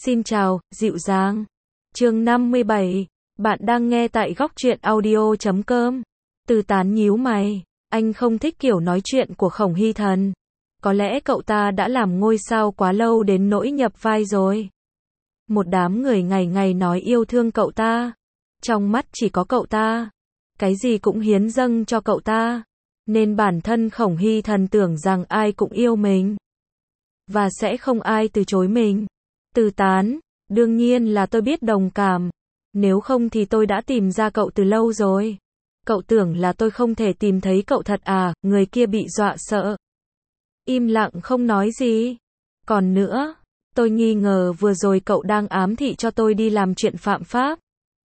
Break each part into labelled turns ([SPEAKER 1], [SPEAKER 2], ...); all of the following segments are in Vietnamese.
[SPEAKER 1] Xin chào, dịu dàng. Chương 57. Bạn đang nghe tại góc truyện audio.com. Từ Tán nhíu mày. Anh không thích kiểu nói chuyện của Khổng Hy Thần. Có lẽ cậu ta đã làm ngôi sao quá lâu đến nỗi nhập vai rồi. Một đám người ngày ngày nói yêu thương cậu ta. Trong mắt chỉ có cậu ta. Cái gì cũng hiến dâng cho cậu ta. Nên bản thân Khổng Hy Thần tưởng rằng ai cũng yêu mình. Và sẽ không ai từ chối mình. Từ Tán, đương nhiên là tôi biết đồng cảm. Nếu không thì tôi đã tìm ra cậu từ lâu rồi. Cậu tưởng là tôi không thể tìm thấy cậu thật à? Người kia bị dọa sợ. Im lặng không nói gì. Còn nữa, tôi nghi ngờ vừa rồi cậu đang ám thị cho tôi đi làm chuyện phạm pháp.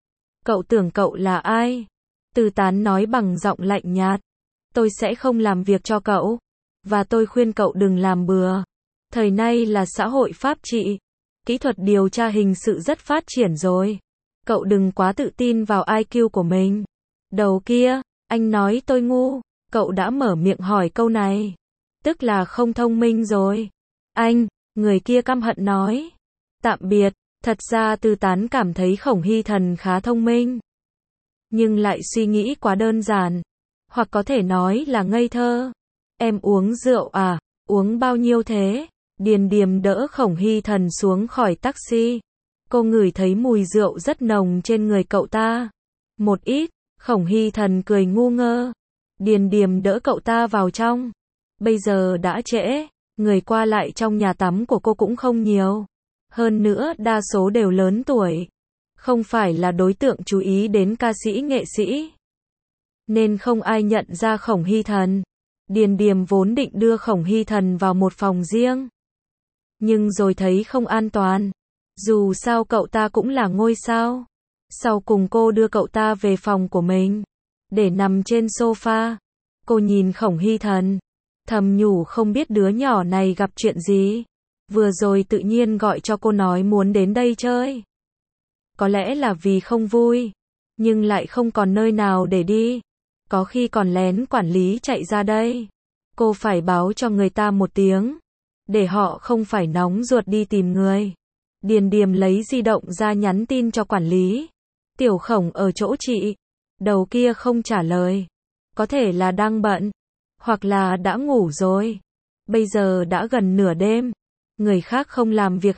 [SPEAKER 1] Cậu tưởng cậu là ai? Từ Tán nói bằng giọng lạnh nhạt. Tôi sẽ không làm việc cho cậu. Và tôi khuyên cậu đừng làm bừa. Thời nay là xã hội pháp trị. Kỹ thuật điều tra hình sự rất phát triển rồi. Cậu đừng quá tự tin vào IQ của mình. Đầu kia, anh nói tôi ngu. Cậu đã mở miệng hỏi câu này. Tức là không thông minh rồi. Anh, người kia căm hận nói. Tạm biệt. Thật ra Từ Tán cảm thấy Khổng Hy Thần khá thông minh. Nhưng lại suy nghĩ quá đơn giản. Hoặc có thể nói là ngây thơ. Em uống rượu à? Uống bao nhiêu thế? Điền Điềm đỡ Khổng Hy Thần xuống khỏi taxi. Cô ngửi thấy mùi rượu rất nồng trên người cậu ta. Một ít. Khổng Hy Thần cười ngu ngơ. Điền Điềm đỡ cậu ta vào trong. Bây giờ đã trễ. Người qua lại trong nhà tắm của cô cũng không nhiều. Hơn nữa đa số đều lớn tuổi. Không phải là đối tượng chú ý đến ca sĩ nghệ sĩ. Nên không ai nhận ra Khổng Hy Thần. Điền Điềm vốn định đưa Khổng Hy Thần vào một phòng riêng. Nhưng rồi thấy không an toàn. Dù sao cậu ta cũng là ngôi sao. Sau cùng cô đưa cậu ta về phòng của mình. Để nằm trên sofa. Cô nhìn Khổng Hy Thần. Thầm nhủ không biết đứa nhỏ này gặp chuyện gì. Vừa rồi tự nhiên gọi cho cô nói muốn đến đây chơi. Có lẽ là vì không vui. Nhưng lại không còn nơi nào để đi. Có khi còn lén quản lý chạy ra đây. Cô phải báo cho người ta một tiếng. Để họ không phải nóng ruột đi tìm người. Điền Điềm lấy di động ra nhắn tin cho quản lý. Tiểu Khổng ở chỗ chị. Đầu kia không trả lời. Có thể là đang bận. Hoặc là đã ngủ rồi. Bây giờ đã gần nửa đêm. Người khác không làm việc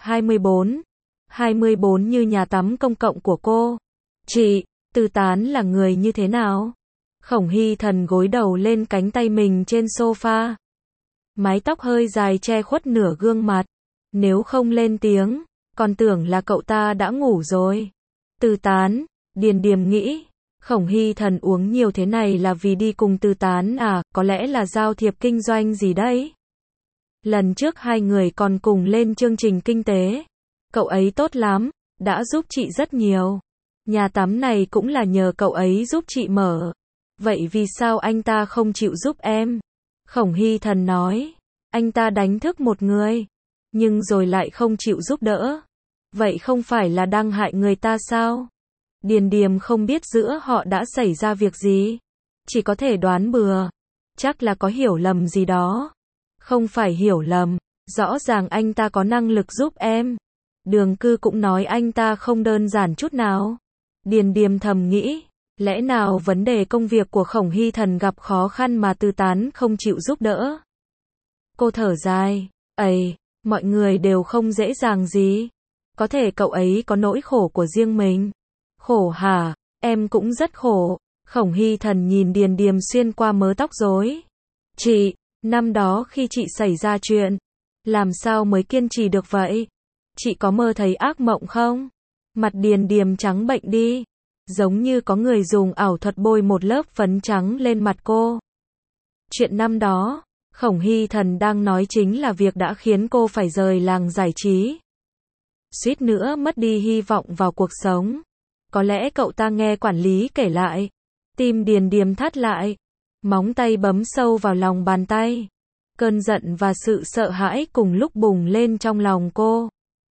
[SPEAKER 1] 24 như nhà tắm công cộng của cô. Chị, Từ Tán là người như thế nào? Khổng Hy Thần gối đầu lên cánh tay mình trên sofa. Mái tóc hơi dài che khuất nửa gương mặt. Nếu không lên tiếng, còn tưởng là cậu ta đã ngủ rồi. Từ Tán, Điền Điềm nghĩ. Khổng Hy Thần uống nhiều thế này là vì đi cùng Từ Tán à? Có lẽ là giao thiệp kinh doanh gì đấy. Lần trước hai người còn cùng lên chương trình kinh tế. Cậu ấy tốt lắm, đã giúp chị rất nhiều. Nhà tắm này cũng là nhờ cậu ấy giúp chị mở. Vậy vì sao anh ta không chịu giúp em? Khổng Hy Thần nói. Anh ta đánh thức một người. Nhưng rồi lại không chịu giúp đỡ. Vậy không phải là đang hại người ta sao? Điền Điềm không biết giữa họ đã xảy ra việc gì. Chỉ có thể đoán bừa. Chắc là có hiểu lầm gì đó. Không phải hiểu lầm. Rõ ràng anh ta có năng lực giúp em. Đường Cư cũng nói anh ta không đơn giản chút nào. Điền Điềm thầm nghĩ. Lẽ nào vấn đề công việc của Khổng Hy Thần gặp khó khăn mà Từ Tán không chịu giúp đỡ? Cô thở dài. Ây, mọi người đều không dễ dàng gì. Có thể cậu ấy có nỗi khổ của riêng mình. Khổ hả? Em cũng rất khổ. Khổng Hy Thần nhìn Điền Điềm xuyên qua mớ tóc rối. Chị, năm đó khi chị xảy ra chuyện, làm sao mới kiên trì được vậy? Chị có mơ thấy ác mộng không? Mặt Điền Điềm trắng bệnh đi. Giống như có người dùng ảo thuật bôi một lớp phấn trắng lên mặt cô. Chuyện năm đó, Khổng Hy Thần đang nói chính là việc đã khiến cô phải rời làng giải trí. Suýt nữa mất đi hy vọng vào cuộc sống. Có lẽ cậu ta nghe quản lý kể lại. Tim Điền Điềm thắt lại. Móng tay bấm sâu vào lòng bàn tay. Cơn giận và sự sợ hãi cùng lúc bùng lên trong lòng cô.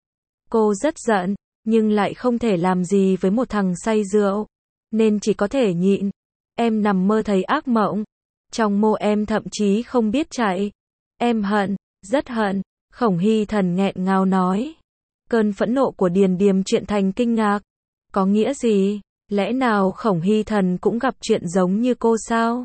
[SPEAKER 1] Cô rất giận. Nhưng lại không thể làm gì với một thằng say rượu. Nên chỉ có thể nhịn. Em nằm mơ thấy ác mộng. Trong mơ em thậm chí không biết chạy. Em hận, rất hận. Khổng Hy Thần nghẹn ngào nói. Cơn phẫn nộ của Điền Điềm chuyển thành kinh ngạc. Có nghĩa gì? Lẽ nào Khổng Hy Thần cũng gặp chuyện giống như cô sao?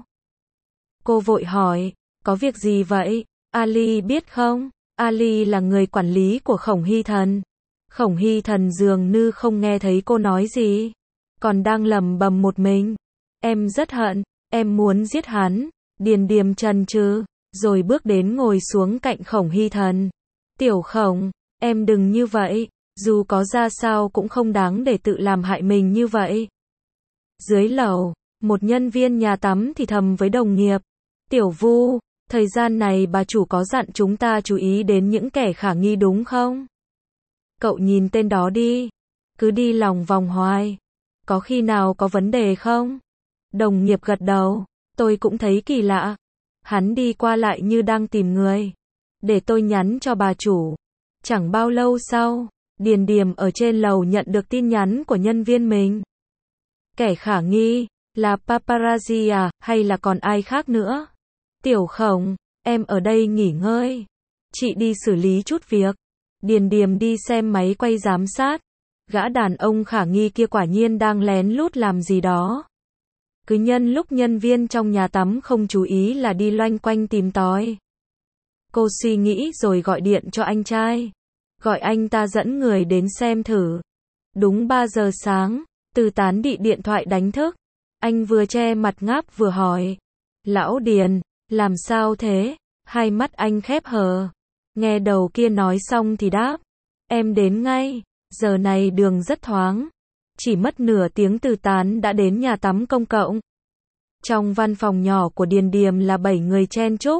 [SPEAKER 1] Cô vội hỏi, có việc gì vậy? Ali biết không? Ali là người quản lý của Khổng Hy Thần. Khổng Hy Thần dường như không nghe thấy cô nói gì, còn đang lẩm bẩm một mình. Em rất hận, em muốn giết hắn. Điền Điềm chần chừ, rồi bước đến ngồi xuống cạnh Khổng Hy Thần. Tiểu Khổng, em đừng như vậy, dù có ra sao cũng không đáng để tự làm hại mình như vậy. Dưới lầu, một nhân viên nhà tắm thì thầm với đồng nghiệp. Tiểu Vu, thời gian này bà chủ có dặn chúng ta chú ý đến những kẻ khả nghi đúng không? Cậu nhìn tên đó đi, cứ đi lòng vòng hoài. Có khi nào có vấn đề không? Đồng nghiệp gật đầu, tôi cũng thấy kỳ lạ. Hắn đi qua lại như đang tìm người. Để tôi nhắn cho bà chủ. Chẳng bao lâu sau, Điền Điềm ở trên lầu nhận được tin nhắn của nhân viên mình. Kẻ khả nghi, là paparazzi à, hay là còn ai khác nữa? Tiểu Khổng, em ở đây nghỉ ngơi. Chị đi xử lý chút việc. Điền Điềm đi xem máy quay giám sát. Gã đàn ông khả nghi kia quả nhiên đang lén lút làm gì đó. Cứ nhân lúc nhân viên trong nhà tắm không chú ý là đi loanh quanh tìm tòi. Cô suy nghĩ rồi gọi điện cho anh trai. Gọi anh ta dẫn người đến xem thử. Đúng 3 giờ sáng, Từ Tán bị điện thoại đánh thức. Anh vừa che mặt ngáp vừa hỏi. Lão Điền, làm sao thế? Hai mắt anh khép hờ. Nghe đầu kia nói xong thì đáp. Em đến ngay, giờ này đường rất thoáng. Chỉ mất nửa tiếng Từ Tán đã đến nhà tắm công cộng. Trong văn phòng nhỏ của Điền Điềm là 7 người chen chúc.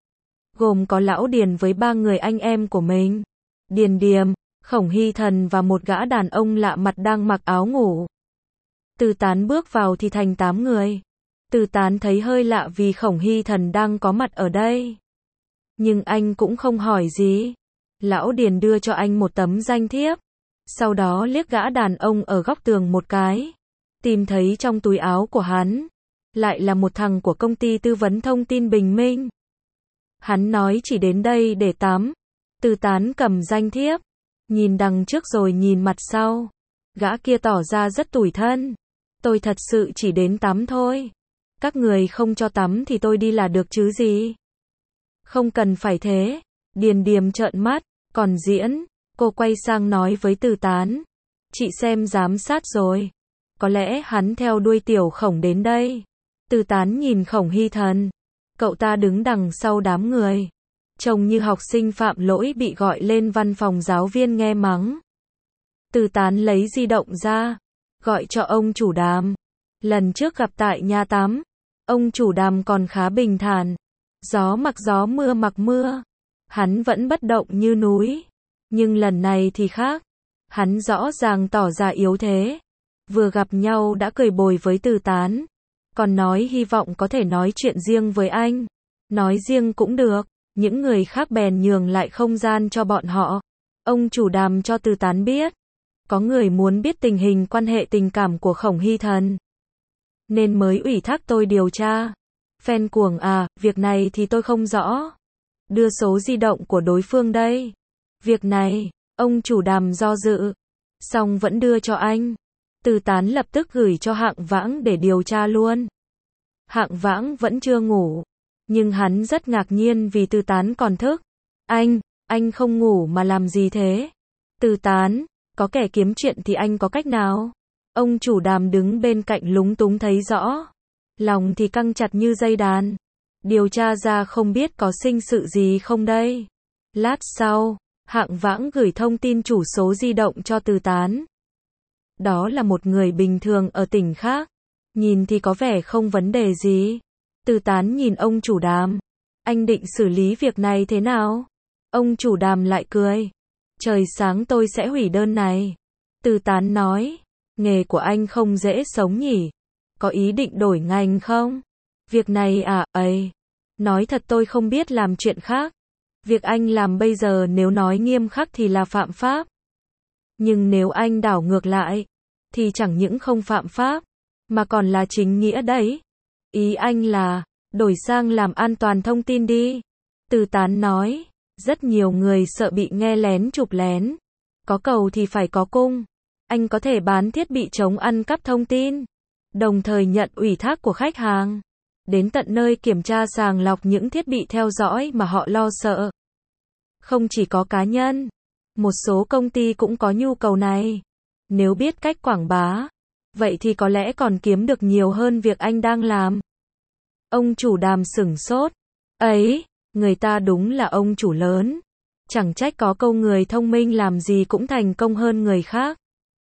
[SPEAKER 1] Gồm có Lão Điền với 3 người anh em của mình. Điền Điềm, Khổng Hy Thần và một gã đàn ông lạ mặt đang mặc áo ngủ. Từ Tán bước vào thì thành 8 người. Từ Tán thấy hơi lạ vì Khổng Hy Thần đang có mặt ở đây. Nhưng anh cũng không hỏi gì. Lão Điền đưa cho anh một tấm danh thiếp. Sau đó liếc gã đàn ông ở góc tường một cái. Tìm thấy trong túi áo của hắn. Lại là một thằng của công ty tư vấn thông tin Bình Minh. Hắn nói chỉ đến đây để tắm. Từ Tán cầm danh thiếp. Nhìn đằng trước rồi nhìn mặt sau. Gã kia tỏ ra rất tủi thân. Tôi thật sự chỉ đến tắm thôi. Các người không cho tắm thì tôi đi là được chứ gì. Không cần phải thế. Điền Điềm trợn mắt. Còn diễn. Cô quay sang nói với Từ Tán. Chị xem giám sát rồi. Có lẽ hắn theo đuôi Tiểu Khổng đến đây. Từ Tán nhìn Khổng Hy Thần. Cậu ta đứng đằng sau đám người. Trông như học sinh phạm lỗi bị gọi lên văn phòng giáo viên nghe mắng. Từ Tán lấy di động ra. Gọi cho ông chủ Đàm. Lần trước gặp tại nhà tắm. Ông chủ Đàm còn khá bình thản. Gió mặc gió mưa mặc mưa. Hắn vẫn bất động như núi. Nhưng lần này thì khác. Hắn rõ ràng tỏ ra yếu thế. Vừa gặp nhau đã cười bồi với Từ Tán. Còn nói hy vọng có thể nói chuyện riêng với anh. Nói riêng cũng được. Những người khác bèn nhường lại không gian cho bọn họ. Ông chủ Đàm cho Từ Tán biết. Có người muốn biết tình hình quan hệ tình cảm của Khổng Hy Thần. Nên mới ủy thác tôi điều tra. Fan cuồng à, việc này thì tôi không rõ. Đưa số di động của đối phương đây. Việc này, ông chủ Đàm do dự. Xong vẫn đưa cho anh. Từ Tán lập tức gửi cho Hạng Vãng để điều tra luôn. Hạng Vãng vẫn chưa ngủ. Nhưng hắn rất ngạc nhiên vì Từ Tán còn thức. Anh không ngủ mà làm gì thế? Từ Tán, có kẻ kiếm chuyện thì anh có cách nào? Ông chủ Đàm đứng bên cạnh lúng túng thấy rõ. Lòng thì căng chặt như dây đàn. Điều tra ra không biết có sinh sự gì không đây? Lát sau, Hạng Vãng gửi thông tin chủ số di động cho Từ Tán. Đó là một người bình thường ở tỉnh khác. Nhìn thì có vẻ không vấn đề gì. Từ Tán nhìn ông chủ Đàm. Anh định xử lý việc này thế nào? Ông chủ Đàm lại cười. Trời sáng tôi sẽ hủy đơn này. Từ Tán nói. Nghề của anh không dễ sống nhỉ? Có ý định đổi ngành không? Việc này à, ấy. Nói thật tôi không biết làm chuyện khác. Việc anh làm bây giờ nếu nói nghiêm khắc thì là phạm pháp. Nhưng nếu anh đảo ngược lại, thì chẳng những không phạm pháp, mà còn là chính nghĩa đấy. Ý anh là, đổi sang làm an toàn thông tin đi. Từ Tán nói, rất nhiều người sợ bị nghe lén chụp lén. Có cầu thì phải có cung. Anh có thể bán thiết bị chống ăn cắp thông tin, đồng thời nhận ủy thác của khách hàng, đến tận nơi kiểm tra sàng lọc những thiết bị theo dõi mà họ lo sợ. Không chỉ có cá nhân, một số công ty cũng có nhu cầu này. Nếu biết cách quảng bá, vậy thì có lẽ còn kiếm được nhiều hơn việc anh đang làm. Ông chủ Đàm sửng sốt. Ấy, người ta đúng là ông chủ lớn. Chẳng trách có câu người thông minh làm gì cũng thành công hơn người khác.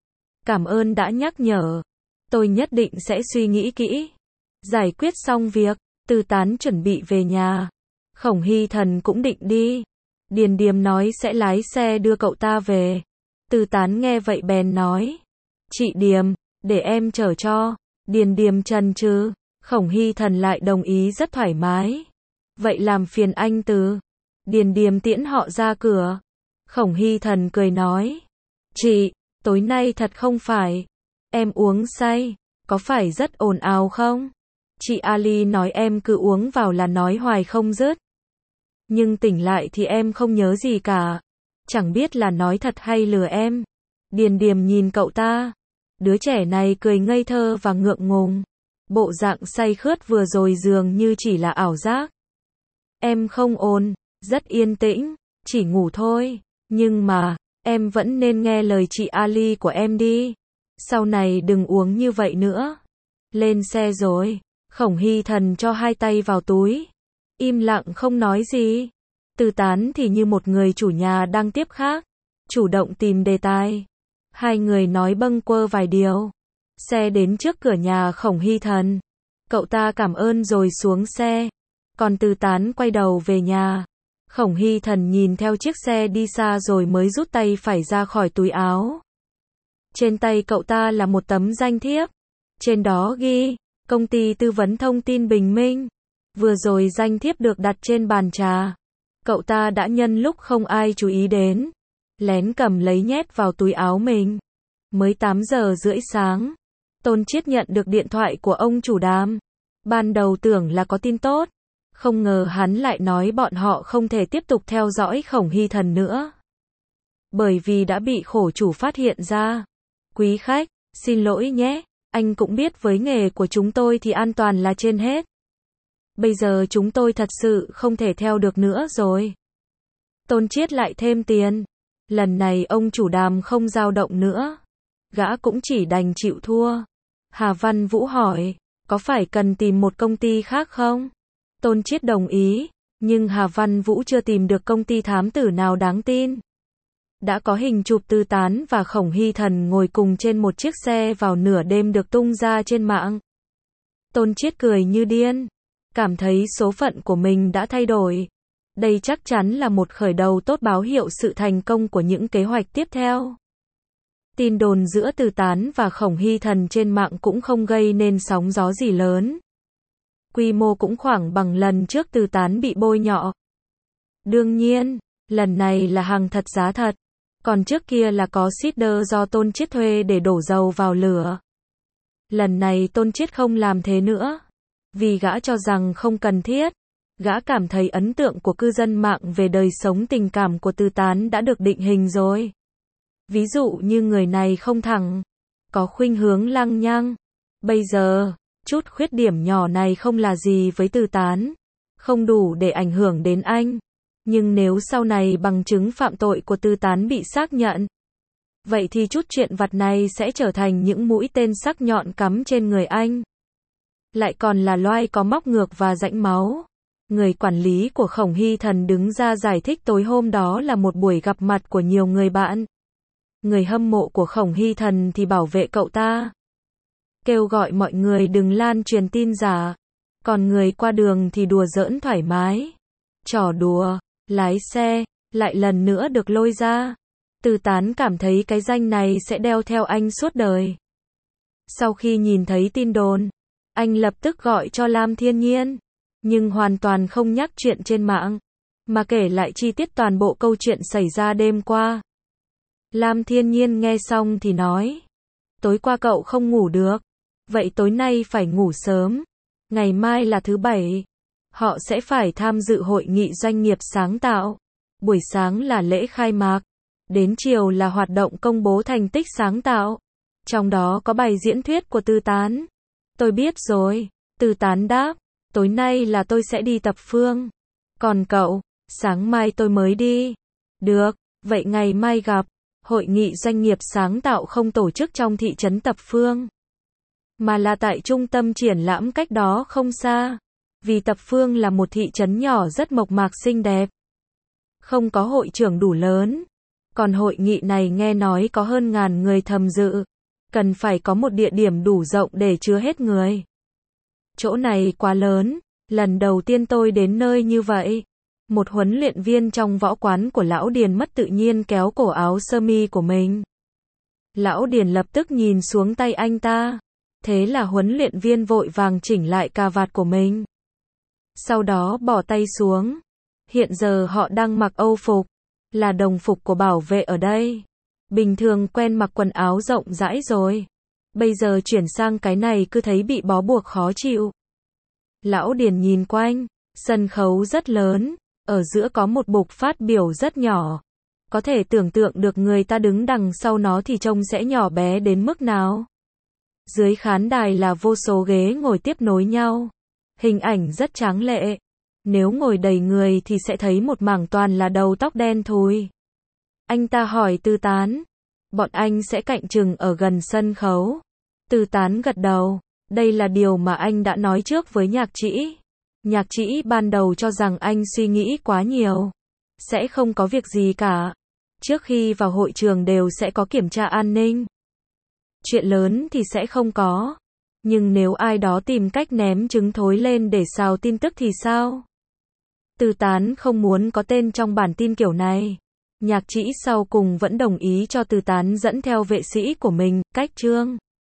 [SPEAKER 1] Cảm ơn đã nhắc nhở. Tôi nhất định sẽ suy nghĩ kỹ. Giải quyết xong việc, Từ Tán chuẩn bị về nhà. Khổng Hy Thần cũng định đi. Điền Điềm nói sẽ lái xe đưa cậu ta về. Từ Tán nghe vậy bèn nói. Chị Điềm, để em chở cho. Điền Điềm chần chừ. Khổng Hy Thần lại đồng ý rất thoải mái. Vậy làm phiền anh Từ. Điền Điềm tiễn họ ra cửa. Khổng Hy Thần cười nói. Chị, tối nay thật không phải. Em uống say, có phải rất ồn ào không? Chị Ali nói em cứ uống vào là nói hoài không dứt. Nhưng tỉnh lại thì em không nhớ gì cả. Chẳng biết là nói thật hay lừa em. Điền Điềm nhìn cậu ta. Đứa trẻ này cười ngây thơ và ngượng ngùng. Bộ dạng say khướt vừa rồi dường như chỉ là ảo giác. Em không ồn, rất yên tĩnh, chỉ ngủ thôi. Nhưng mà, em vẫn nên nghe lời chị Ali của em đi. Sau này đừng uống như vậy nữa. Lên xe rồi. Khổng Hy Thần cho hai tay vào túi. Im lặng không nói gì. Từ Tán thì như một người chủ nhà đang tiếp khác. Chủ động tìm đề tài. Hai người nói bâng quơ vài điều. Xe đến trước cửa nhà Khổng Hy Thần. Cậu ta cảm ơn rồi xuống xe. Còn Từ Tán quay đầu về nhà. Khổng Hy Thần nhìn theo chiếc xe đi xa rồi mới rút tay phải ra khỏi túi áo. Trên tay cậu ta là một tấm danh thiếp. Trên đó ghi, công ty tư vấn thông tin Bình Minh. Vừa rồi danh thiếp được đặt trên bàn trà. Cậu ta đã nhân lúc không ai chú ý đến, lén cầm lấy nhét vào túi áo mình. Mới 8 giờ rưỡi sáng, Tôn Chiết nhận được điện thoại của ông chủ Đàm. Ban đầu tưởng là có tin tốt. Không ngờ hắn lại nói bọn họ không thể tiếp tục theo dõi Khổng Hy Thần nữa. Bởi vì đã bị khổ chủ phát hiện ra. Quý khách, xin lỗi nhé, anh cũng biết với nghề của chúng tôi thì an toàn là trên hết. Bây giờ chúng tôi thật sự không thể theo được nữa rồi. Tôn Chiết lại thêm tiền. Lần này ông chủ Đàm không dao động nữa. Gã cũng chỉ đành chịu thua. Hà Văn Vũ hỏi, có phải cần tìm một công ty khác không? Tôn Chiết đồng ý, nhưng Hà Văn Vũ chưa tìm được công ty thám tử nào đáng tin. Đã có hình chụp Từ Tán và Khổng Hy Thần ngồi cùng trên một chiếc xe vào nửa đêm được tung ra trên mạng. Tôn Chiết cười như điên, cảm thấy số phận của mình đã thay đổi. Đây chắc chắn là một khởi đầu tốt báo hiệu sự thành công của những kế hoạch tiếp theo. Tin đồn giữa Từ Tán và Khổng Hy Thần trên mạng cũng không gây nên sóng gió gì lớn. Quy mô cũng khoảng bằng lần trước Từ Tán bị bôi nhọ. Đương nhiên, lần này là hàng thật giá thật. Còn trước kia là có seeder do Tôn Chiết thuê để đổ dầu vào lửa. Lần này Tôn Chiết không làm thế nữa. Vì gã cho rằng không cần thiết. Gã cảm thấy ấn tượng của cư dân mạng về đời sống tình cảm của Từ Tán đã được định hình rồi. Ví dụ như người này không thẳng, có khuynh hướng lăng nhăng. Bây giờ, chút khuyết điểm nhỏ này không là gì với Từ Tán. Không đủ để ảnh hưởng đến anh. Nhưng nếu sau này bằng chứng phạm tội của Từ Tán bị xác nhận, vậy thì chút chuyện vặt này sẽ trở thành những mũi tên sắc nhọn cắm trên người anh. Lại còn là loai có móc ngược và rãnh máu. Người quản lý của Khổng Hy Thần đứng ra giải thích tối hôm đó là một buổi gặp mặt của nhiều người bạn. Người hâm mộ của Khổng Hy Thần thì bảo vệ cậu ta. Kêu gọi mọi người đừng lan truyền tin giả. Còn người qua đường thì đùa giỡn thoải mái. Trò đùa, lái xe, lại lần nữa được lôi ra. Từ Tán cảm thấy cái danh này sẽ đeo theo anh suốt đời. Sau khi nhìn thấy tin đồn, anh lập tức gọi cho Lam Thiên Nhiên. Nhưng hoàn toàn không nhắc chuyện trên mạng, mà kể lại chi tiết toàn bộ câu chuyện xảy ra đêm qua. Lam Thiên Nhiên nghe xong thì nói, tối qua cậu không ngủ được, vậy tối nay phải ngủ sớm. Ngày mai là thứ Bảy, họ sẽ phải tham dự hội nghị doanh nghiệp sáng tạo. Buổi sáng là lễ khai mạc, Đến chiều là hoạt động công bố thành tích sáng tạo. Trong đó có bài diễn thuyết của Tư Tán. Tôi biết rồi. Tư Tán đáp. Tối nay là tôi sẽ đi tập phương. Còn cậu? Sáng mai tôi mới đi. Được, vậy ngày mai gặp. Hội nghị doanh nghiệp sáng tạo không tổ chức trong thị trấn Tập Phương, mà là tại trung tâm triển lãm cách đó không xa. Vì Tập Phương là một thị trấn nhỏ rất mộc mạc xinh đẹp. Không có hội trường đủ lớn. Còn hội nghị này nghe nói có hơn 1000 người tham dự. Cần phải có một địa điểm đủ rộng để chứa hết người. Chỗ này quá lớn. Lần đầu tiên tôi đến nơi như vậy. Một huấn luyện viên trong võ quán của Lão Điền mất tự nhiên kéo cổ áo sơ mi của mình. Lão Điền lập tức nhìn xuống tay anh ta. Thế là huấn luyện viên vội vàng chỉnh lại cà vạt của mình. Sau đó bỏ tay xuống. Hiện giờ họ đang mặc Âu phục, là đồng phục của bảo vệ ở đây. Bình thường quen mặc quần áo rộng rãi rồi. Bây giờ chuyển sang cái này cứ thấy bị bó buộc khó chịu. Lão Điền nhìn quanh, sân khấu rất lớn, ở giữa có một bục phát biểu rất nhỏ. Có thể tưởng tượng được người ta đứng đằng sau nó thì trông sẽ nhỏ bé đến mức nào. Dưới khán đài là vô số ghế ngồi tiếp nối nhau. Hình ảnh rất tráng lệ. Nếu ngồi đầy người thì sẽ thấy một mảng toàn là đầu tóc đen thui. Anh ta hỏi Tư Tán. Bọn anh sẽ cạnh chừng ở gần sân khấu. Tư Tán gật đầu. Đây là điều mà anh đã nói trước với Nhạc Trĩ. Nhạc Trĩ ban đầu cho rằng anh suy nghĩ quá nhiều. Sẽ không có việc gì cả. Trước khi vào hội trường đều sẽ có kiểm tra an ninh. Chuyện lớn thì sẽ không có. Nhưng nếu ai đó tìm cách ném trứng thối lên để xào tin tức thì sao? Tư Tán không muốn có tên trong bản tin kiểu này. Nhạc Trĩ sau cùng vẫn đồng ý cho Tư Tán dẫn theo vệ sĩ của mình, cách Trương.